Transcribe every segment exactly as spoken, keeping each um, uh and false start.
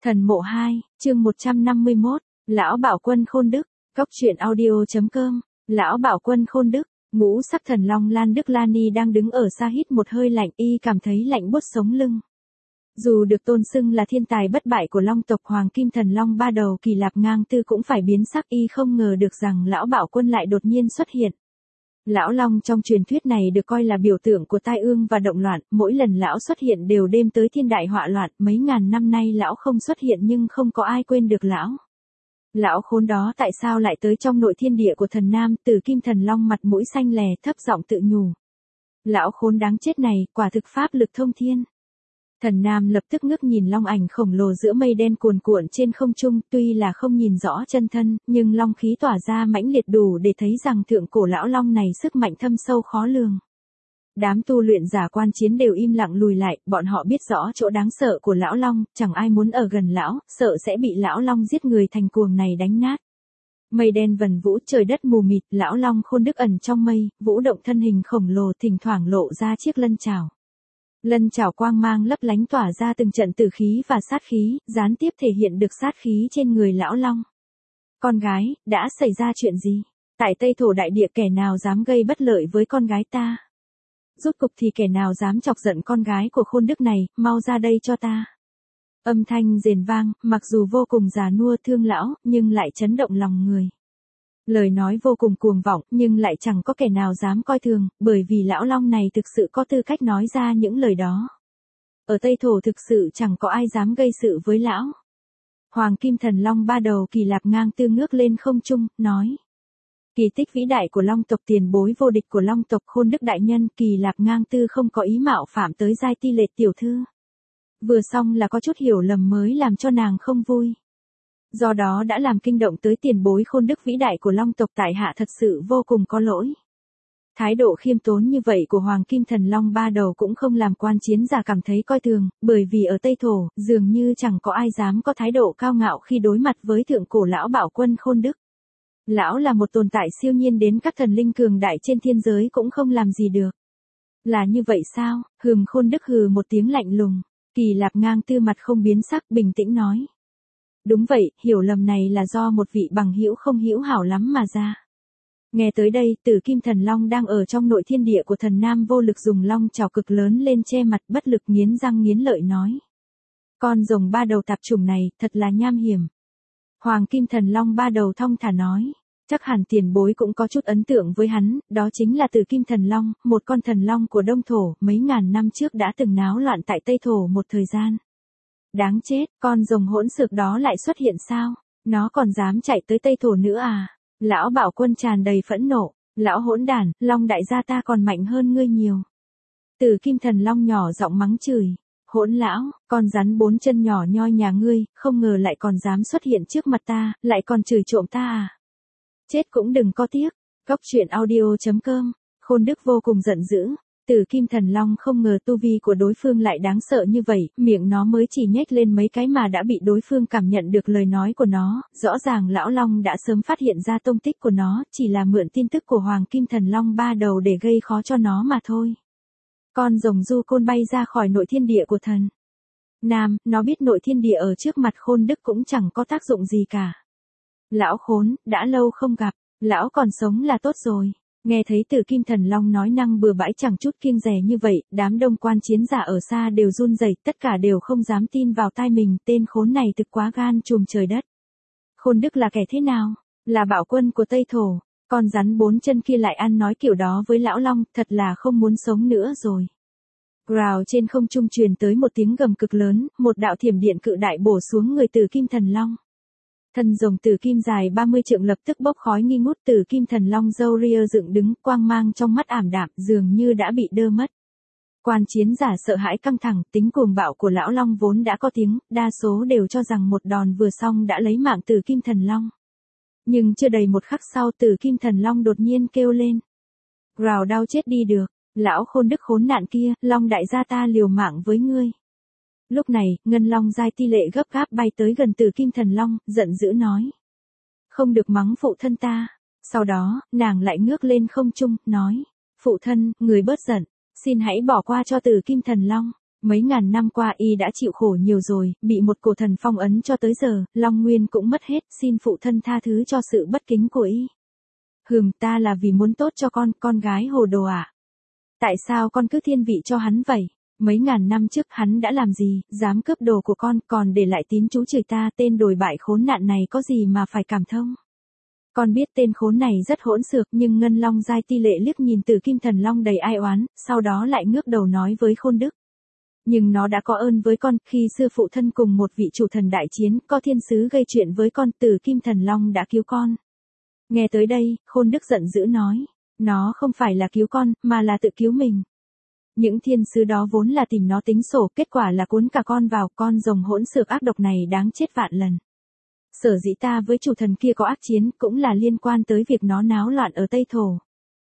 Thần mộ hai, chương một trăm năm mươi mốt, Lão Bảo Quân Khôn Đức, Cóc truyện audio chấm com, Lão Bảo Quân Khôn Đức, ngũ sắc thần long Lan Đức Lani đang đứng ở xa hít một hơi lạnh, y cảm thấy lạnh buốt sống lưng. Dù được tôn xưng là thiên tài bất bại của long tộc, Hoàng Kim Thần Long ba đầu Kỳ Lạp Ngang Tư cũng phải biến sắc, y không ngờ được rằng Lão Bảo Quân lại đột nhiên xuất hiện. Lão Long trong truyền thuyết này được coi là biểu tượng của tai ương và động loạn, mỗi lần lão xuất hiện đều đem tới thiên đại họa loạn, mấy ngàn năm nay lão không xuất hiện nhưng không có ai quên được lão. Lão khốn đó tại sao lại tới trong nội thiên địa của thần Nam? Tử Kim Thần Long mặt mũi xanh lè thấp giọng tự nhủ. Lão khốn đáng chết này, quả thực pháp lực thông thiên. Thần Nam lập tức ngước nhìn long ảnh khổng lồ giữa mây đen cuồn cuộn trên không trung, tuy là không nhìn rõ chân thân, nhưng long khí tỏa ra mãnh liệt đủ để thấy rằng thượng cổ lão long này sức mạnh thâm sâu khó lường. Đám tu luyện giả quan chiến đều im lặng lùi lại, bọn họ biết rõ chỗ đáng sợ của lão long, chẳng ai muốn ở gần lão, sợ sẽ bị lão long giết người thành cuồng này đánh nát. Mây đen vần vũ, trời đất mù mịt, lão long Khôn Đức ẩn trong mây, vũ động thân hình khổng lồ, thỉnh thoảng lộ ra chiếc lân chảo. Lân chảo quang mang lấp lánh tỏa ra từng trận tử khí và sát khí, gián tiếp thể hiện được sát khí trên người lão long. Con gái, đã xảy ra chuyện gì? Tại Tây Thổ đại địa kẻ nào dám gây bất lợi với con gái ta? Rốt cục thì kẻ nào dám chọc giận con gái của Khôn Đức này, mau ra đây cho ta. Âm thanh rền vang, mặc dù vô cùng già nua thương lão, nhưng lại chấn động lòng người. Lời nói vô cùng cuồng vọng, nhưng lại chẳng có kẻ nào dám coi thường, bởi vì lão long này thực sự có tư cách nói ra những lời đó. Ở Tây Thổ thực sự chẳng có ai dám gây sự với lão. Hoàng Kim Thần Long ba đầu Kỳ Lạp Ngang Tư ngước lên không trung, nói. Kỳ tích vĩ đại của long tộc, tiền bối vô địch của long tộc Khôn Đức đại nhân, Kỳ Lạp Ngang Tư không có ý mạo phạm tới giai ti lệ tiểu thư. Vừa xong là có chút hiểu lầm mới làm cho nàng không vui. Do đó đã làm kinh động tới tiền bối Khôn Đức vĩ đại của long tộc, tại hạ thật sự vô cùng có lỗi. Thái độ khiêm tốn như vậy của Hoàng Kim Thần Long ba đầu cũng không làm quan chiến giả cảm thấy coi thường, bởi vì ở Tây Thổ, dường như chẳng có ai dám có thái độ cao ngạo khi đối mặt với thượng cổ lão Bảo Quân Khôn Đức. Lão là một tồn tại siêu nhiên đến các thần linh cường đại trên thiên giới cũng không làm gì được. Là như vậy sao? Hừm, Khôn Đức hừ một tiếng lạnh lùng. Kỳ Lạp Ngang Tư mặt không biến sắc, bình tĩnh nói. Đúng vậy, hiểu lầm này là do một vị bằng hữu không hữu hảo lắm mà ra. Nghe tới đây, Tử Kim Thần Long đang ở trong nội thiên địa của thần Nam vô lực dùng long chảo cực lớn lên che mặt, bất lực nghiến răng nghiến lợi nói. Con rồng ba đầu tạp chủng này, thật là nham hiểm. Hoàng Kim Thần Long ba đầu thong thả nói. Chắc hẳn tiền bối cũng có chút ấn tượng với hắn, đó chính là Tử Kim Thần Long, một con thần long của Đông Thổ, mấy ngàn năm trước đã từng náo loạn tại Tây Thổ một thời gian. Đáng chết, con rồng hỗn xược đó lại xuất hiện sao? Nó còn dám chạy tới Tây Thổ nữa à? Lão Bảo Quân tràn đầy phẫn nộ. Lão hỗn đản, long đại gia ta còn mạnh hơn ngươi nhiều. Tử Kim Thần Long nhỏ giọng mắng chửi. Hỗn lão, con rắn bốn chân nhỏ nhoi nhà ngươi, không ngờ lại còn dám xuất hiện trước mặt ta, lại còn chửi trộm ta à? Chết cũng đừng có tiếc. Cóc truyện audio chấm com. Khôn Đức vô cùng giận dữ. Tử Kim Thần Long không ngờ tu vi của đối phương lại đáng sợ như vậy, miệng nó mới chỉ nhếch lên mấy cái mà đã bị đối phương cảm nhận được lời nói của nó, rõ ràng lão long đã sớm phát hiện ra tông tích của nó, chỉ là mượn tin tức của Hoàng Kim Thần Long ba đầu để gây khó cho nó mà thôi. Con rồng du côn bay ra khỏi nội thiên địa của thần Nam, nó biết nội thiên địa ở trước mặt Khôn Đức cũng chẳng có tác dụng gì cả. Lão khốn, đã lâu không gặp, lão còn sống là tốt rồi. Nghe thấy Tử Kim Thần Long nói năng bừa bãi chẳng chút kiêng dè như vậy, đám đông quan chiến giả ở xa đều run rẩy, tất cả đều không dám tin vào tai mình, tên khốn này thực quá gan trùm trời đất. Khôn Đức là kẻ thế nào? Là bảo quân của Tây Thổ, con rắn bốn chân kia lại ăn nói kiểu đó với lão long, thật là không muốn sống nữa rồi. Rào trên không trung truyền tới một tiếng gầm cực lớn, một đạo thiểm điện cự đại bổ xuống người Tử Kim Thần Long. Thân rồng tử kim dài ba mươi trượng lập tức bốc khói nghi ngút, Tử Kim Thần Long râu ria dựng đứng, quang mang trong mắt ảm đạm, dường như đã bị đơ mất. Quan chiến giả sợ hãi căng thẳng, tính cuồng bạo của lão long vốn đã có tiếng, đa số đều cho rằng một đòn vừa xong đã lấy mạng Tử Kim Thần Long. Nhưng chưa đầy một khắc sau, Tử Kim Thần Long đột nhiên kêu lên. Rào đau chết đi được, lão Khôn Đức khốn nạn kia, long đại gia ta liều mạng với ngươi. Lúc này, Ngân Long giai ti lệ gấp gáp bay tới gần Tử Kim Thần Long, giận dữ nói. Không được mắng phụ thân ta. Sau đó, nàng lại ngước lên không trung, nói. Phụ thân, người bớt giận, xin hãy bỏ qua cho Tử Kim Thần Long. Mấy ngàn năm qua y đã chịu khổ nhiều rồi, bị một cổ thần phong ấn cho tới giờ, Long Nguyên cũng mất hết, xin phụ thân tha thứ cho sự bất kính của y. Hừm, ta là vì muốn tốt cho con, con gái hồ đồ ạ. À? Tại sao con cứ thiên vị cho hắn vậy? Mấy ngàn năm trước hắn đã làm gì, dám cướp đồ của con, còn để lại tín chú chửi ta, tên đồi bại khốn nạn này có gì mà phải cảm thông. Con biết tên khốn này rất hỗn xược, nhưng Ngân Long Giai Ti Lệ liếc nhìn Tử Kim Thần Long đầy ai oán, sau đó lại ngước đầu nói với Khôn Đức. Nhưng nó đã có ơn với con, khi xưa phụ thân cùng một vị chủ thần đại chiến, có thiên sứ gây chuyện với con, Tử Kim Thần Long đã cứu con. Nghe tới đây, Khôn Đức giận dữ nói, nó không phải là cứu con, mà là tự cứu mình. Những thiên sứ đó vốn là tìm nó tính sổ, kết quả là cuốn cả con vào, con rồng hỗn xược ác độc này đáng chết vạn lần. Sở dĩ ta với chủ thần kia có ác chiến, cũng là liên quan tới việc nó náo loạn ở Tây Thổ.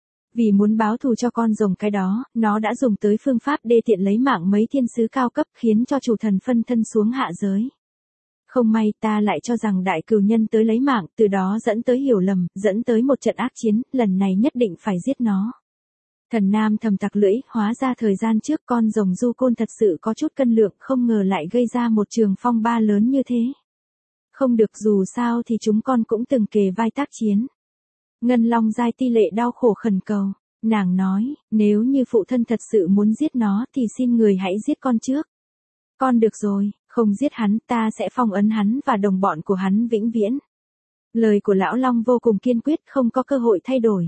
Vì muốn báo thù cho con rồng cái đó, nó đã dùng tới phương pháp đê tiện lấy mạng mấy thiên sứ cao cấp, khiến cho chủ thần phân thân xuống hạ giới. Không may ta lại cho rằng đại cừu nhân tới lấy mạng, từ đó dẫn tới hiểu lầm, dẫn tới một trận ác chiến, lần này nhất định phải giết nó. Thần Nam thầm tặc lưỡi, hóa ra thời gian trước con rồng du côn thật sự có chút cân lượng, không ngờ lại gây ra một trường phong ba lớn như thế. Không được, dù sao thì chúng con cũng từng kề vai tác chiến. Ngân Long Giai Ti Lệ đau khổ khẩn cầu, nàng nói, nếu như phụ thân thật sự muốn giết nó thì xin người hãy giết con trước. Con được rồi, không giết hắn, ta sẽ phong ấn hắn và đồng bọn của hắn vĩnh viễn. Lời của lão Long vô cùng kiên quyết, không có cơ hội thay đổi.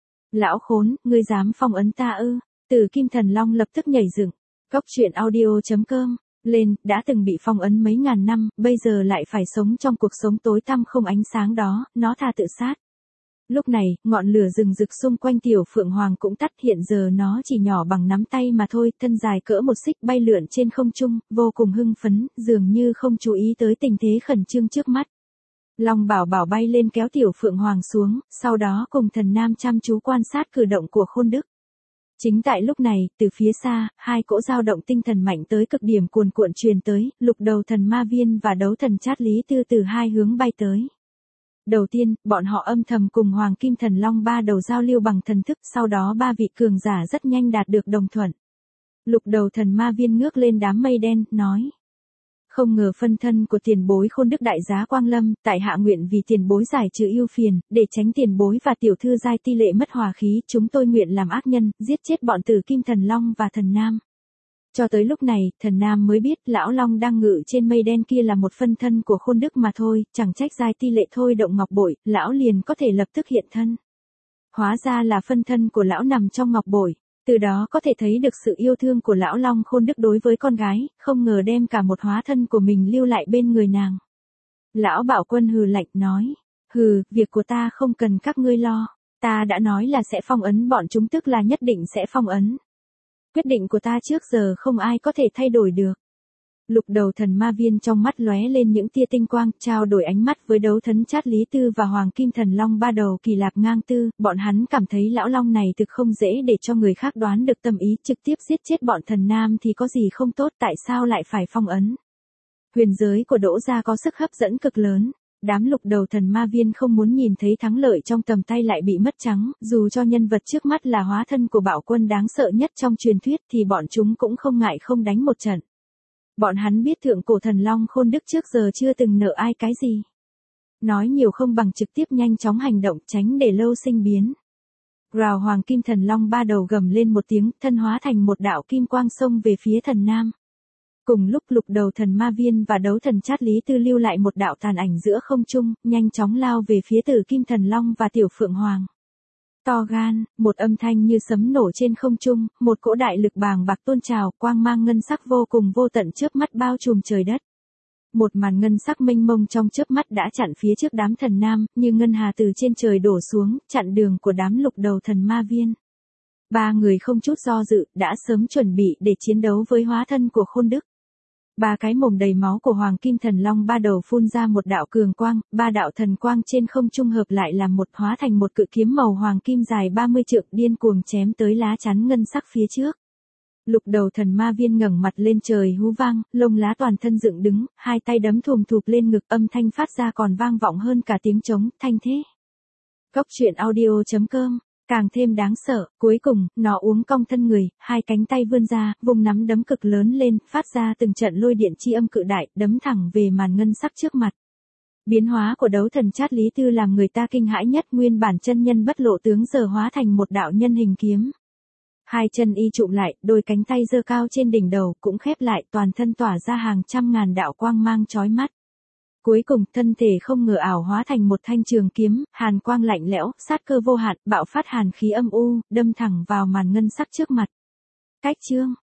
Lão khốn, ngươi dám phong ấn ta ư? Tử Kim Thần Long lập tức nhảy dựng. Cốc truyện audio chấm com lên, đã từng bị phong ấn mấy ngàn năm, bây giờ lại phải sống trong cuộc sống tối tăm không ánh sáng đó, nó thà tự sát. Lúc này, ngọn lửa rừng rực xung quanh tiểu phượng hoàng cũng tắt, hiện giờ nó chỉ nhỏ bằng nắm tay mà thôi, thân dài cỡ một xích bay lượn trên không trung, vô cùng hưng phấn, dường như không chú ý tới tình thế khẩn trương trước mắt. Long Bảo Bảo bay lên kéo tiểu phượng hoàng xuống, sau đó cùng Thần Nam chăm chú quan sát cử động của Khôn Đức. Chính tại lúc này, từ phía xa, hai cỗ dao động tinh thần mạnh tới cực điểm cuồn cuộn truyền tới, Lục Đầu Thần Ma Viên và Đấu Thần Chát Lý Tư từ hai hướng bay tới. Đầu tiên, bọn họ âm thầm cùng Hoàng Kim Thần Long ba đầu giao lưu bằng thần thức, sau đó ba vị cường giả rất nhanh đạt được đồng thuận. Lục Đầu Thần Ma Viên ngước lên đám mây đen, nói. Không ngờ phân thân của tiền bối Khôn Đức đại giá Quang Lâm, tại hạ nguyện vì tiền bối giải trừ ưu phiền, để tránh tiền bối và tiểu thư Giai Ti Lệ mất hòa khí, chúng tôi nguyện làm ác nhân, giết chết bọn Tử Kim Thần Long và Thần Nam. Cho tới lúc này, Thần Nam mới biết lão Long đang ngự trên mây đen kia là một phân thân của Khôn Đức mà thôi, chẳng trách Giai Ti Lệ thôi động ngọc bội, lão liền có thể lập tức hiện thân. Hóa ra là phân thân của lão nằm trong ngọc bội. Từ đó có thể thấy được sự yêu thương của lão Long Khôn Đức đối với con gái, không ngờ đem cả một hóa thân của mình lưu lại bên người nàng. Lão Bảo Quân hừ lạnh nói, hừ, việc của ta không cần các ngươi lo, ta đã nói là sẽ phong ấn bọn chúng, tức là nhất định sẽ phong ấn. Quyết định của ta trước giờ không ai có thể thay đổi được. Lục Đầu Thần Ma Viên trong mắt lóe lên những tia tinh quang, trao đổi ánh mắt với Đấu Thần Chát Lý Tư và Hoàng Kim Thần Long ba đầu Kỳ Lạp Ngang Tư, bọn hắn cảm thấy lão Long này thực không dễ để cho người khác đoán được tâm ý, trực tiếp giết chết bọn Thần Nam thì có gì không tốt, tại sao lại phải phong ấn. Huyền giới của Đỗ gia có sức hấp dẫn cực lớn. Đám Lục Đầu Thần Ma Viên không muốn nhìn thấy thắng lợi trong tầm tay lại bị mất trắng, dù cho nhân vật trước mắt là hóa thân của Bảo Quân đáng sợ nhất trong truyền thuyết thì bọn chúng cũng không ngại không đánh một trận. Bọn hắn biết thượng cổ thần Long Khôn Đức trước giờ chưa từng nợ ai cái gì. Nói nhiều không bằng trực tiếp nhanh chóng hành động, tránh để lâu sinh biến. Rào Hoàng Kim Thần Long ba đầu gầm lên một tiếng, thân hóa thành một đạo kim quang xông về phía Thần Nam. Cùng lúc Lục Đầu Thần Ma Viên và Đấu Thần Chát Lý Tư lưu lại một đạo tàn ảnh giữa không trung, nhanh chóng lao về phía Tử Kim Thần Long và Tiểu Phượng Hoàng. To gan, một âm thanh như sấm nổ trên không trung, một cỗ đại lực bàng bạc tôn trào, quang mang ngân sắc vô cùng vô tận chớp mắt bao trùm trời đất. Một màn ngân sắc mênh mông trong chớp mắt đã chặn phía trước đám Thần Nam, như ngân hà từ trên trời đổ xuống, chặn đường của đám Lục Đầu Thần Ma Viên. Ba người không chút do dự, đã sớm chuẩn bị để chiến đấu với hóa thân của Khôn Đức. Ba cái mồm đầy máu của Hoàng Kim Thần Long ba đầu phun ra một đạo cường quang, ba đạo thần quang trên không trung hợp lại làm một, hóa thành một cự kiếm màu hoàng kim dài ba mươi trượng, điên cuồng chém tới lá chắn ngân sắc phía trước. Lục Đầu Thần Ma Viên ngẩng mặt lên trời hú vang, lông lá toàn thân dựng đứng, hai tay đấm thùm thụp lên ngực, âm thanh phát ra còn vang vọng hơn cả tiếng trống, thanh thế. Cốc truyện audio chấm com càng thêm đáng sợ, cuối cùng, nó uốn cong thân người, hai cánh tay vươn ra, vùng nắm đấm cực lớn lên, phát ra từng trận lôi điện chi âm cự đại, đấm thẳng về màn ngân sắc trước mặt. Biến hóa của đấu thần Chát Lý Tư làm người ta kinh hãi nhất, nguyên bản chân nhân bất lộ tướng giờ hóa thành một đạo nhân hình kiếm. Hai chân y trụm lại, đôi cánh tay giơ cao trên đỉnh đầu, cũng khép lại, toàn thân tỏa ra hàng trăm ngàn đạo quang mang chói mắt. Cuối cùng, thân thể không ngờ ảo hóa thành một thanh trường kiếm, hàn quang lạnh lẽo, sát cơ vô hạn, bạo phát hàn khí âm u, đâm thẳng vào màn ngân sắc trước mặt. Cách chương